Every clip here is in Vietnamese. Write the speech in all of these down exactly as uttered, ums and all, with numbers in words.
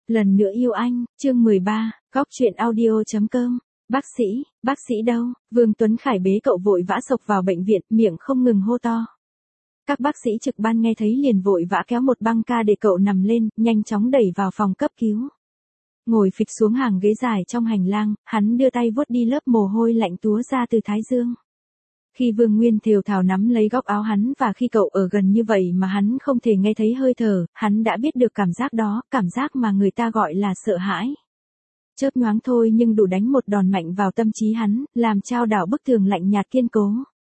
Lần nữa yêu anh, chương mười ba, góc truyện audio.com. Bác sĩ, bác sĩ đâu? Vương Tuấn Khải bế cậu vội vã xộc vào bệnh viện, miệng không ngừng hô to. Các bác sĩ trực ban nghe thấy liền vội vã kéo một băng ca để cậu nằm lên, nhanh chóng đẩy vào phòng cấp cứu. Ngồi phịch xuống hàng ghế dài trong hành lang, hắn đưa tay vuốt đi lớp mồ hôi lạnh túa ra từ thái dương. Khi Vương Nguyên thều thào nắm lấy góc áo hắn và khi cậu ở gần như vậy mà hắn không thể nghe thấy hơi thở, hắn đã biết được cảm giác đó, cảm giác mà người ta gọi là sợ hãi. Chớp nhoáng thôi nhưng đủ đánh một đòn mạnh vào tâm trí hắn, làm chao đảo bức tường lạnh nhạt kiên cố.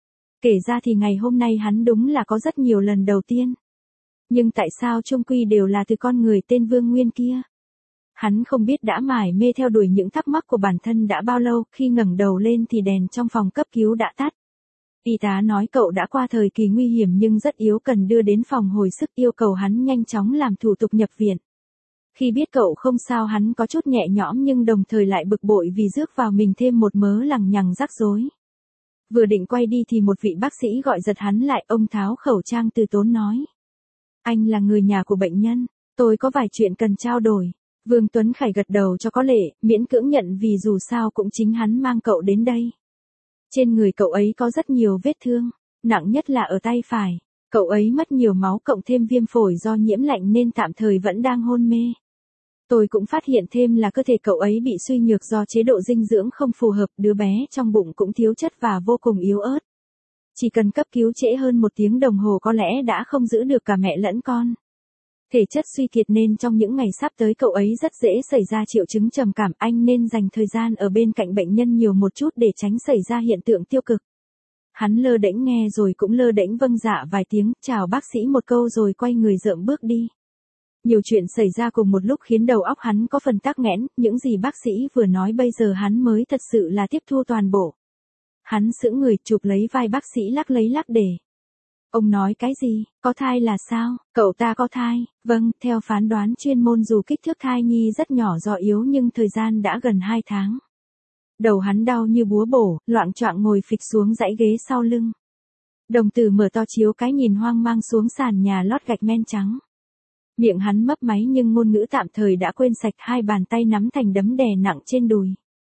Kể ra thì ngày hôm nay hắn đúng là có rất nhiều lần đầu tiên. Nhưng tại sao chung quy đều là từ con người tên Vương Nguyên kia? Hắn không biết đã mải mê theo đuổi những thắc mắc của bản thân đã bao lâu, khi ngẩng đầu lên thì đèn trong phòng cấp cứu đã tắt. Y tá nói cậu đã qua thời kỳ nguy hiểm nhưng rất yếu, cần đưa đến phòng hồi sức, yêu cầu hắn nhanh chóng làm thủ tục nhập viện. Khi biết cậu không sao hắn có chút nhẹ nhõm nhưng đồng thời lại bực bội vì rước vào mình thêm một mớ lằng nhằng rắc rối. Vừa định quay đi thì một vị bác sĩ gọi giật hắn lại, ông tháo khẩu trang từ tốn nói. Anh là người nhà của bệnh nhân, tôi có vài chuyện cần trao đổi. Vương Tuấn Khải gật đầu cho có lệ, miễn cưỡng nhận vì dù sao cũng chính hắn mang cậu đến đây. Trên người cậu ấy có rất nhiều vết thương, nặng nhất là ở tay phải. Cậu ấy mất nhiều máu cộng thêm viêm phổi do nhiễm lạnh nên tạm thời vẫn đang hôn mê. Tôi cũng phát hiện thêm là cơ thể cậu ấy bị suy nhược do chế độ dinh dưỡng không phù hợp, đứa bé trong bụng cũng thiếu chất và vô cùng yếu ớt. Chỉ cần cấp cứu trễ hơn một tiếng đồng hồ có lẽ đã không giữ được cả mẹ lẫn con. Thể chất suy kiệt nên trong những ngày sắp tới cậu ấy rất dễ xảy ra triệu chứng trầm cảm, anh nên dành thời gian ở bên cạnh bệnh nhân nhiều một chút để tránh xảy ra hiện tượng tiêu cực. Hắn lơ đễnh nghe rồi cũng lơ đễnh vâng dạ vài tiếng, chào bác sĩ một câu rồi quay người rợm bước đi. Nhiều chuyện xảy ra cùng một lúc khiến đầu óc hắn có phần tắc nghẽn, những gì bác sĩ vừa nói bây giờ hắn mới thật sự là tiếp thu toàn bộ. Hắn sững người chụp lấy vai bác sĩ lắc lấy lắc để. Ông nói cái gì, có thai là sao, cậu ta có thai, vâng, theo phán đoán chuyên môn dù kích thước thai nhi rất nhỏ do yếu nhưng thời gian đã gần hai tháng. Đầu hắn đau như búa bổ, loạng choạng ngồi phịch xuống dãy ghế sau lưng. Đồng tử mở to chiếu cái nhìn hoang mang xuống sàn nhà lót gạch men trắng. Miệng hắn mấp máy nhưng ngôn ngữ tạm thời đã quên sạch, hai bàn tay nắm thành đấm đè nặng trên đùi.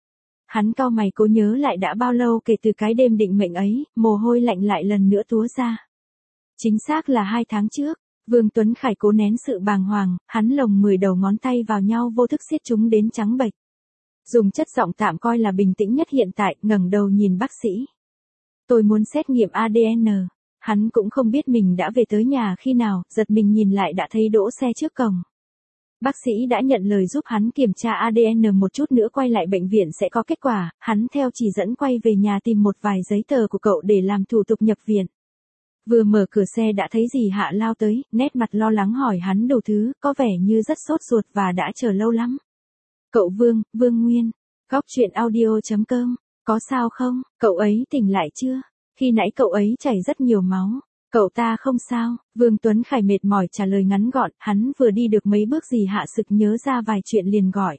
Hắn cau mày cố nhớ lại đã bao lâu kể từ cái đêm định mệnh ấy, mồ hôi lạnh lại lần nữa túa ra. Chính xác là hai tháng trước, Vương Tuấn Khải cố nén sự bàng hoàng, hắn lồng mười đầu ngón tay vào nhau vô thức siết chúng đến trắng bệch. Dùng chất giọng tạm coi là bình tĩnh nhất hiện tại, ngẩng đầu nhìn bác sĩ. Tôi muốn xét nghiệm a đê en. Hắn cũng không biết mình đã về tới nhà khi nào, giật mình nhìn lại đã thấy đỗ xe trước cổng. Bác sĩ đã nhận lời giúp hắn kiểm tra a đê en, một chút nữa quay lại bệnh viện sẽ có kết quả, hắn theo chỉ dẫn quay về nhà tìm một vài giấy tờ của cậu để làm thủ tục nhập viện. Vừa mở cửa xe đã thấy dì Hạ lao tới, nét mặt lo lắng hỏi hắn đủ thứ, có vẻ như rất sốt ruột và đã chờ lâu lắm. Cậu Vương, Vương Nguyên, góc truyện audio.com, có sao không, cậu ấy tỉnh lại chưa? Khi nãy cậu ấy chảy rất nhiều máu, cậu ta không sao, Vương Tuấn Khải mệt mỏi trả lời ngắn gọn, hắn vừa đi được mấy bước dì Hạ sực nhớ ra vài chuyện liền gọi.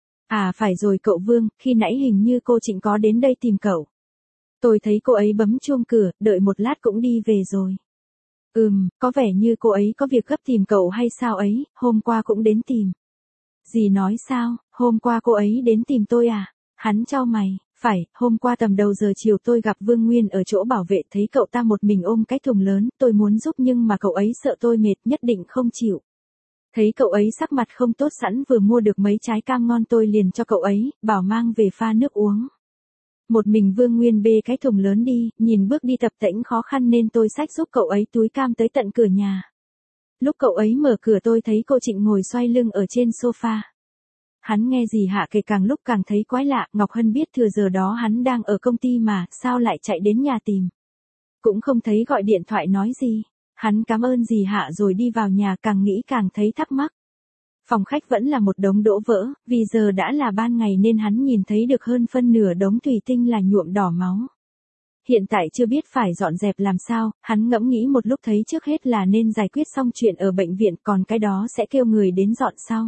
À phải rồi cậu Vương, khi nãy hình như cô Trịnh có đến đây tìm cậu. Tôi thấy cô ấy bấm chuông cửa, đợi một lát cũng đi về rồi. Ừm, có vẻ như cô ấy có việc gấp tìm cậu hay sao ấy, hôm qua cũng đến tìm. Dì nói sao, hôm qua cô ấy đến tìm tôi à? Hắn chau mày, phải, hôm qua tầm đầu giờ chiều tôi gặp Vương Nguyên ở chỗ bảo vệ, thấy cậu ta một mình ôm cái thùng lớn, tôi muốn giúp nhưng mà cậu ấy sợ tôi mệt nhất định không chịu. Thấy cậu ấy sắc mặt không tốt, sẵn vừa mua được mấy trái cam ngon tôi liền cho cậu ấy, bảo mang về pha nước uống. Một mình Vương Nguyên bê cái thùng lớn đi, nhìn bước đi tập tễnh khó khăn nên tôi xách giúp cậu ấy túi cam tới tận cửa nhà. Lúc cậu ấy mở cửa tôi thấy cô Trịnh ngồi xoay lưng ở trên sofa. Hắn nghe dì Hạ kể càng lúc càng thấy quái lạ, Ngọc Hân biết thừa giờ đó hắn đang ở công ty mà, sao lại chạy đến nhà tìm. Cũng không thấy gọi điện thoại nói gì. Hắn cảm ơn dì Hạ rồi đi vào nhà, càng nghĩ càng thấy thắc mắc. Phòng khách vẫn là một đống đỗ vỡ, vì giờ đã là ban ngày nên hắn nhìn thấy được hơn phân nửa đống thủy tinh là nhuộm đỏ máu. Hiện tại chưa biết phải dọn dẹp làm sao, hắn ngẫm nghĩ một lúc thấy trước hết là nên giải quyết xong chuyện ở bệnh viện, còn cái đó sẽ kêu người đến dọn sau.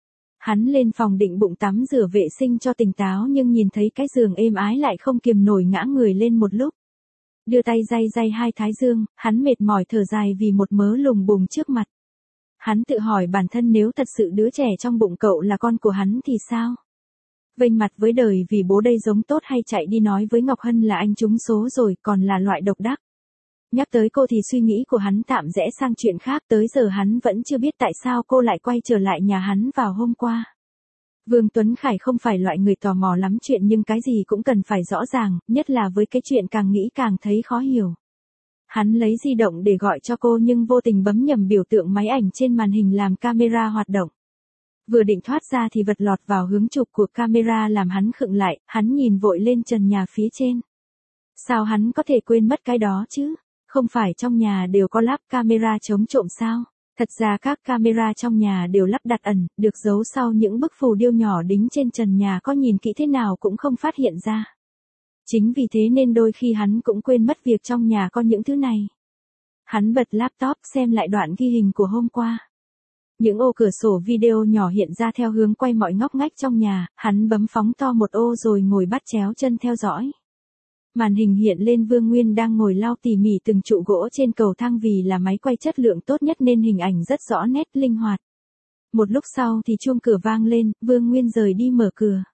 Hắn lên phòng định bụng tắm rửa vệ sinh cho tỉnh táo nhưng nhìn thấy cái giường êm ái lại không kiềm nổi ngã người lên một lúc. Đưa tay day day hai thái dương, hắn mệt mỏi thở dài vì một mớ lùng bùng trước mặt. Hắn tự hỏi bản thân nếu thật sự đứa trẻ trong bụng cậu là con của hắn thì sao? Vênh mặt với đời vì bố đây giống tốt hay chạy đi nói với Ngọc Hân là anh trúng số rồi còn là loại độc đắc. Nhắc tới cô thì suy nghĩ của hắn tạm rẽ sang chuyện khác, tới giờ hắn vẫn chưa biết tại sao cô lại quay trở lại nhà hắn vào hôm qua. Vương Tuấn Khải không phải loại người tò mò lắm chuyện nhưng cái gì cũng cần phải rõ ràng, nhất là với cái chuyện càng nghĩ càng thấy khó hiểu. Hắn lấy di động để gọi cho cô nhưng vô tình bấm nhầm biểu tượng máy ảnh trên màn hình làm camera hoạt động. Vừa định thoát ra thì vật lọt vào hướng chụp của camera làm hắn khựng lại, hắn nhìn vội lên trần nhà phía trên. Sao hắn có thể quên mất cái đó chứ? Không phải trong nhà đều có lắp camera chống trộm sao? Thật ra các camera trong nhà đều lắp đặt ẩn, được giấu sau những bức phù điêu nhỏ đính trên trần nhà, có nhìn kỹ thế nào cũng không phát hiện ra. Chính vì thế nên đôi khi hắn cũng quên mất việc trong nhà có những thứ này. Hắn bật laptop xem lại đoạn ghi hình của hôm qua. Những ô cửa sổ video nhỏ hiện ra theo hướng quay mọi ngóc ngách trong nhà, hắn bấm phóng to một ô rồi ngồi bắt chéo chân theo dõi. Màn hình hiện lên Vương Nguyên đang ngồi lau tỉ mỉ từng trụ gỗ trên cầu thang, vì là máy quay chất lượng tốt nhất nên hình ảnh rất rõ nét, linh hoạt. Một lúc sau thì chuông cửa vang lên, Vương Nguyên rời đi mở cửa.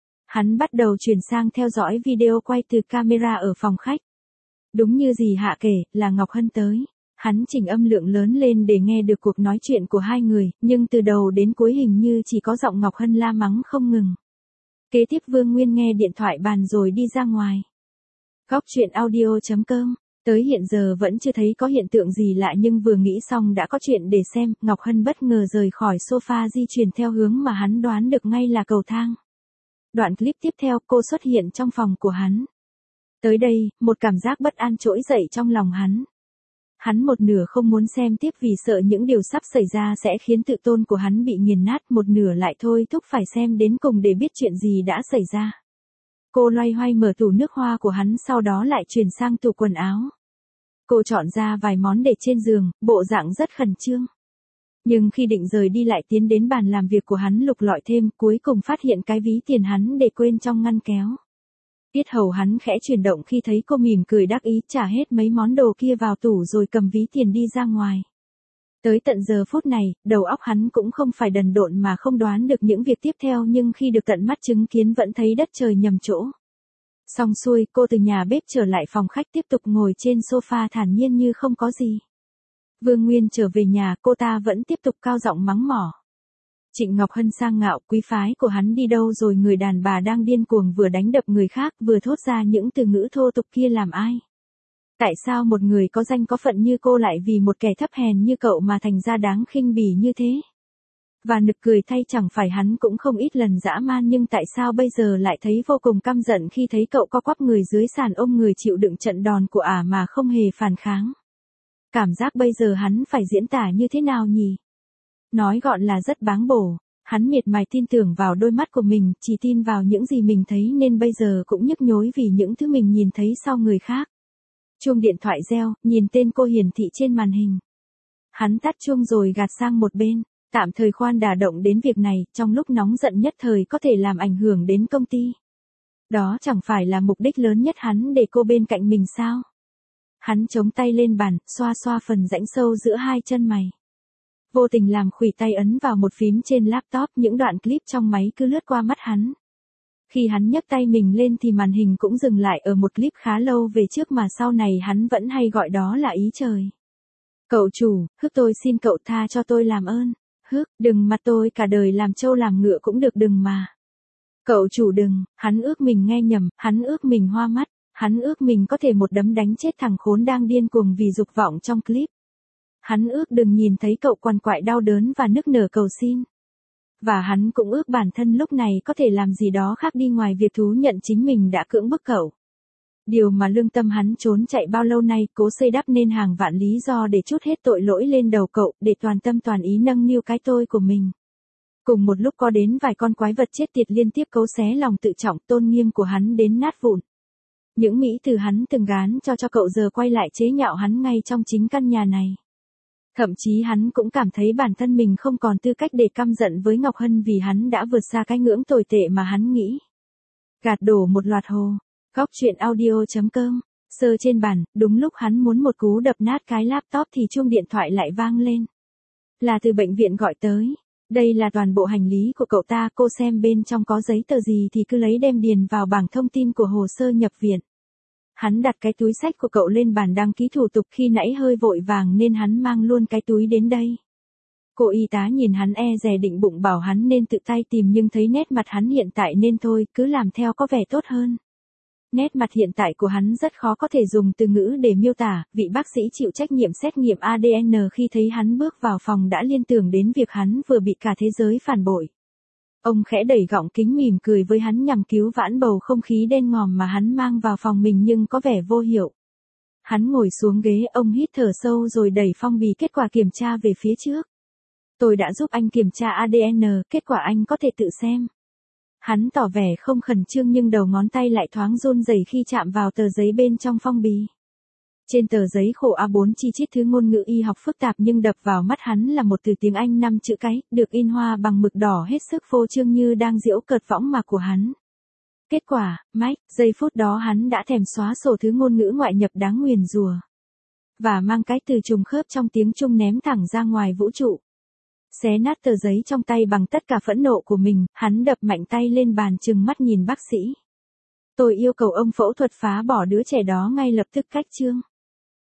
Hắn bắt đầu chuyển sang theo dõi video quay từ camera ở phòng khách. Đúng như dì Hạ kể, là Ngọc Hân tới. Hắn chỉnh âm lượng lớn lên để nghe được cuộc nói chuyện của hai người, nhưng từ đầu đến cuối hình như chỉ có giọng Ngọc Hân la mắng không ngừng. Kế tiếp Vương Nguyên nghe điện thoại bàn rồi đi ra ngoài. Góc truyện audio chấm com. Tới hiện giờ vẫn chưa thấy có hiện tượng gì lạ nhưng vừa nghĩ xong đã có chuyện để xem, Ngọc Hân bất ngờ rời khỏi sofa di chuyển theo hướng mà hắn đoán được ngay là cầu thang. Đoạn clip tiếp theo cô xuất hiện trong phòng của hắn. Tới đây, một cảm giác bất an trỗi dậy trong lòng hắn. Hắn một nửa không muốn xem tiếp vì sợ những điều sắp xảy ra sẽ khiến tự tôn của hắn bị nghiền nát, một nửa lại thôi thúc phải xem đến cùng để biết chuyện gì đã xảy ra. Cô loay hoay mở tủ nước hoa của hắn, sau đó lại chuyển sang tủ quần áo. Cô chọn ra vài món để trên giường, bộ dạng rất khẩn trương. Nhưng khi định rời đi lại tiến đến bàn làm việc của hắn lục lọi thêm, cuối cùng phát hiện cái ví tiền hắn để quên trong ngăn kéo. Yết hầu hắn khẽ chuyển động khi thấy cô mỉm cười đắc ý trả hết mấy món đồ kia vào tủ rồi cầm ví tiền đi ra ngoài. Tới tận giờ phút này, đầu óc hắn cũng không phải đần độn mà không đoán được những việc tiếp theo, nhưng khi được tận mắt chứng kiến vẫn thấy đất trời nhầm chỗ. Xong xuôi, cô từ nhà bếp trở lại phòng khách tiếp tục ngồi trên sofa thản nhiên như không có gì. Vương Nguyên trở về nhà, cô ta vẫn tiếp tục cao giọng mắng mỏ. Trịnh Ngọc Hân sang ngạo, quý phái của hắn đi đâu rồi? Người đàn bà đang điên cuồng vừa đánh đập người khác vừa thốt ra những từ ngữ thô tục kia làm ai? Tại sao một người có danh có phận như cô lại vì một kẻ thấp hèn như cậu mà thành ra đáng khinh bỉ như thế? Và nực cười thay, chẳng phải hắn cũng không ít lần dã man nhưng tại sao bây giờ lại thấy vô cùng căm giận khi thấy cậu co quắp người dưới sàn ôm người chịu đựng trận đòn của ả mà không hề phản kháng? Cảm giác bây giờ hắn phải diễn tả như thế nào nhỉ? Nói gọn là rất báng bổ. Hắn miệt mài tin tưởng vào đôi mắt của mình, chỉ tin vào những gì mình thấy nên bây giờ cũng nhức nhối vì những thứ mình nhìn thấy sau người khác. Chuông điện thoại reo, nhìn tên cô hiển thị trên màn hình. Hắn tắt chuông rồi gạt sang một bên, tạm thời khoan đả động đến việc này, trong lúc nóng giận nhất thời có thể làm ảnh hưởng đến công ty. Đó chẳng phải là mục đích lớn nhất hắn để cô bên cạnh mình sao? Hắn chống tay lên bàn, xoa xoa phần rãnh sâu giữa hai chân mày. Vô tình làm khuỷu tay ấn vào một phím trên laptop, những đoạn clip trong máy cứ lướt qua mắt hắn. Khi hắn nhấc tay mình lên thì màn hình cũng dừng lại ở một clip khá lâu về trước mà sau này hắn vẫn hay gọi đó là ý trời. Cậu chủ, hức tôi xin cậu tha cho tôi làm ơn. Hức, đừng mặt tôi cả đời làm trâu làm ngựa cũng được đừng mà. Cậu chủ đừng, hắn ước mình nghe nhầm, hắn ước mình hoa mắt, hắn ước mình có thể một đấm đánh chết thằng khốn đang điên cuồng vì dục vọng trong clip. Hắn ước đừng nhìn thấy cậu quằn quại đau đớn và nức nở cầu xin. Và hắn cũng ước bản thân lúc này có thể làm gì đó khác đi ngoài việc thú nhận chính mình đã cưỡng bức cậu. Điều mà lương tâm hắn trốn chạy bao lâu nay, cố xây đắp nên hàng vạn lý do để trút hết tội lỗi lên đầu cậu, để toàn tâm toàn ý nâng niu cái tôi của mình. Cùng một lúc có đến vài con quái vật chết tiệt liên tiếp cấu xé lòng tự trọng tôn nghiêm của hắn đến nát vụn. Những mỹ từ hắn từng gán cho cho cậu giờ quay lại chế nhạo hắn ngay trong chính căn nhà này. Thậm chí hắn cũng cảm thấy bản thân mình không còn tư cách để căm giận với Ngọc Hân vì hắn đã vượt xa cái ngưỡng tồi tệ mà hắn nghĩ. Gạt đổ một loạt hồ. Góc truyện audio chấm com. Sơ trên bàn, đúng lúc hắn muốn một cú đập nát cái laptop thì chuông điện thoại lại vang lên. Là từ bệnh viện gọi tới. Đây là toàn bộ hành lý của cậu ta, cô xem bên trong có giấy tờ gì thì cứ lấy đem điền vào bảng thông tin của hồ sơ nhập viện. Hắn đặt cái túi xách của cậu lên bàn đăng ký thủ tục, khi nãy hơi vội vàng nên hắn mang luôn cái túi đến đây. Cô y tá nhìn hắn e dè định bụng bảo hắn nên tự tay tìm, nhưng thấy nét mặt hắn hiện tại nên thôi, cứ làm theo có vẻ tốt hơn. Nét mặt hiện tại của hắn rất khó có thể dùng từ ngữ để miêu tả, vị bác sĩ chịu trách nhiệm xét nghiệm a đê en khi thấy hắn bước vào phòng đã liên tưởng đến việc hắn vừa bị cả thế giới phản bội. Ông khẽ đẩy gọng kính mỉm cười với hắn nhằm cứu vãn bầu không khí đen ngòm mà hắn mang vào phòng mình nhưng có vẻ vô hiệu. Hắn ngồi xuống ghế, ông hít thở sâu rồi đẩy phong bì kết quả kiểm tra về phía trước. Tôi đã giúp anh kiểm tra a đê en, kết quả anh có thể tự xem. Hắn tỏ vẻ không khẩn trương nhưng đầu ngón tay lại thoáng run rẩy khi chạm vào tờ giấy bên trong phong bì. Trên tờ giấy khổ a bốn chi chít thứ ngôn ngữ y học phức tạp nhưng đập vào mắt hắn là một từ tiếng Anh năm chữ cái, được in hoa bằng mực đỏ hết sức phô trương như đang giễu cợt võng mạc của hắn. Kết quả, Mike, giây phút đó hắn đã thèm xóa sổ thứ ngôn ngữ ngoại nhập đáng nguyền rủa. Và mang cái từ trùng khớp trong tiếng Trung ném thẳng ra ngoài vũ trụ. Xé nát tờ giấy trong tay bằng tất cả phẫn nộ của mình, hắn đập mạnh tay lên bàn trừng mắt nhìn bác sĩ. Tôi yêu cầu ông phẫu thuật phá bỏ đứa trẻ đó ngay lập tức, cách chương.